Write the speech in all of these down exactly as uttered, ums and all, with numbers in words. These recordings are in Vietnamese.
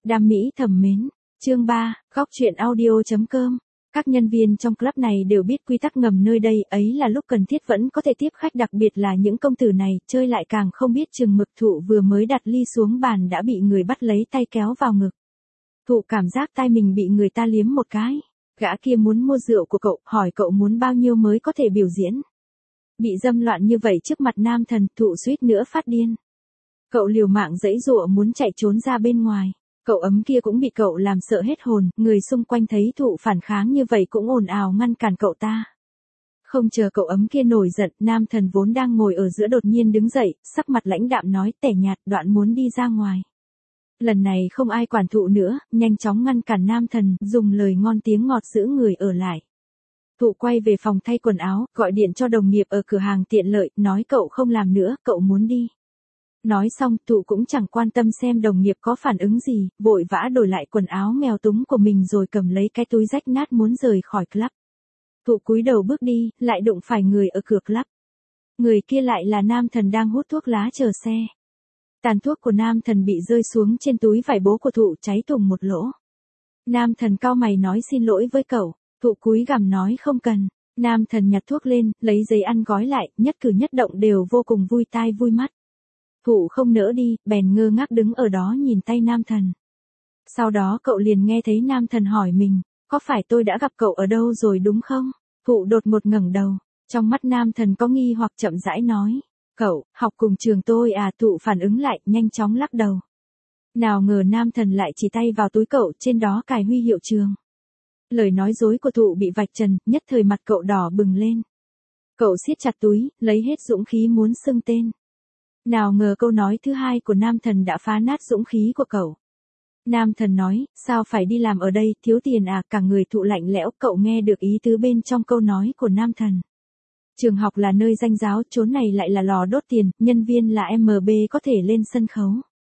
Đam mỹ thầm mến. Chương ba, góc truyện audio.com. Các nhân viên trong club này đều biết quy tắc ngầm nơi đây, ấy là lúc cần thiết vẫn có thể tiếp khách, đặc biệt là những công tử này, chơi lại càng không biết chừng mực. Thụ vừa mới đặt ly xuống bàn đã bị người bắt lấy tay kéo vào ngực. Thụ cảm giác tai mình bị người ta liếm một cái. Gã kia muốn mua rượu của cậu, hỏi cậu muốn bao nhiêu mới có thể biểu diễn. Bị dâm loạn như vậy trước mặt nam thần, Thụ suýt nữa phát điên. Cậu liều mạng giãy giụa muốn chạy trốn ra bên ngoài. Cậu ấm kia cũng bị cậu làm sợ hết hồn, người xung quanh thấy Thụ phản kháng như vậy cũng ồn ào ngăn cản cậu ta. Không chờ cậu ấm kia nổi giận, nam thần vốn đang ngồi ở giữa đột nhiên đứng dậy, sắc mặt lãnh đạm nói tẻ nhạt, đoạn muốn đi ra ngoài. Lần này không ai quản Thụ nữa, nhanh chóng ngăn cản nam thần, dùng lời ngon tiếng ngọt giữ người ở lại. Thụ quay về phòng thay quần áo, gọi điện cho đồng nghiệp ở cửa hàng tiện lợi, nói cậu không làm nữa, cậu muốn đi. Nói xong, Thụ cũng chẳng quan tâm xem đồng nghiệp có phản ứng gì, vội vã đổi lại quần áo nghèo túng của mình rồi cầm lấy cái túi rách nát muốn rời khỏi club. Thụ cúi đầu bước đi, lại đụng phải người ở cửa club. Người kia lại là nam thần đang hút thuốc lá chờ xe. Tàn thuốc của nam thần bị rơi xuống trên túi vải bố của Thụ, cháy tùng một lỗ. Nam thần cau mày nói xin lỗi với cậu. Thụ cúi gằm nói không cần. Nam thần nhặt thuốc lên, lấy giấy ăn gói lại, nhất cử nhất động đều vô cùng vui tai vui mắt. Thụ không nỡ đi, bèn ngơ ngác đứng ở đó nhìn tay nam thần. Sau đó cậu liền nghe thấy nam thần hỏi mình, có phải tôi đã gặp cậu ở đâu rồi đúng không? Thụ đột một ngẩng đầu, trong mắt nam thần có nghi hoặc chậm rãi nói, cậu, học cùng trường tôi à? Thụ phản ứng lại, nhanh chóng lắc đầu. Nào ngờ nam thần lại chỉ tay vào túi cậu, trên đó cài huy hiệu trường. Lời nói dối của Thụ bị vạch trần, nhất thời mặt cậu đỏ bừng lên. Cậu siết chặt túi, lấy hết dũng khí muốn xưng tên. Nào ngờ câu nói thứ hai của nam thần đã phá nát dũng khí của cậu. Nam thần nói, sao phải đi làm ở đây, thiếu tiền à? Cả người Thụ lạnh lẽo, cậu nghe được ý tứ bên trong câu nói của nam thần. Trường học là nơi danh giáo, chốn này lại là lò đốt tiền, nhân viên là em bê có thể lên sân khấu.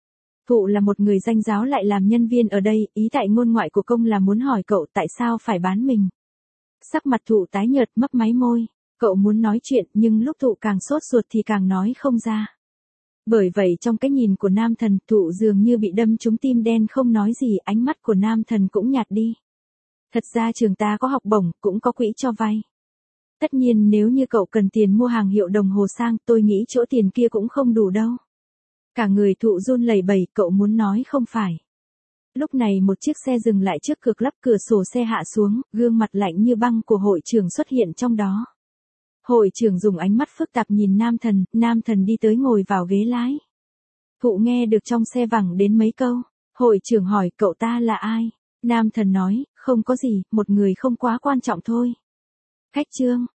Thụ là một người danh giáo lại làm nhân viên ở đây, ý tại ngôn ngoại của công là muốn hỏi cậu tại sao phải bán mình. Sắc mặt Thụ tái nhợt, mấp máy môi, cậu muốn nói chuyện nhưng lúc Thụ càng sốt ruột thì càng nói không ra. Bởi vậy trong cái nhìn của nam thần, Thụ dường như bị đâm trúng tim đen không nói gì, ánh mắt của nam thần cũng nhạt đi. Thật ra trường ta có học bổng, cũng có quỹ cho vay. Tất nhiên nếu như cậu cần tiền mua hàng hiệu đồng hồ sang, tôi nghĩ chỗ tiền kia cũng không đủ đâu. Cả người Thụ run lẩy bẩy, cậu muốn nói không phải. Lúc này một chiếc xe dừng lại trước cửa club, cửa sổ xe hạ xuống, gương mặt lạnh như băng của hội trưởng xuất hiện trong đó. Hội trưởng dùng ánh mắt phức tạp nhìn nam thần, nam thần đi tới ngồi vào ghế lái. Thụ nghe được trong xe vẳng đến mấy câu. Hội trưởng hỏi cậu ta là ai? Nam thần nói, không có gì, một người không quá quan trọng thôi. Khách Trương,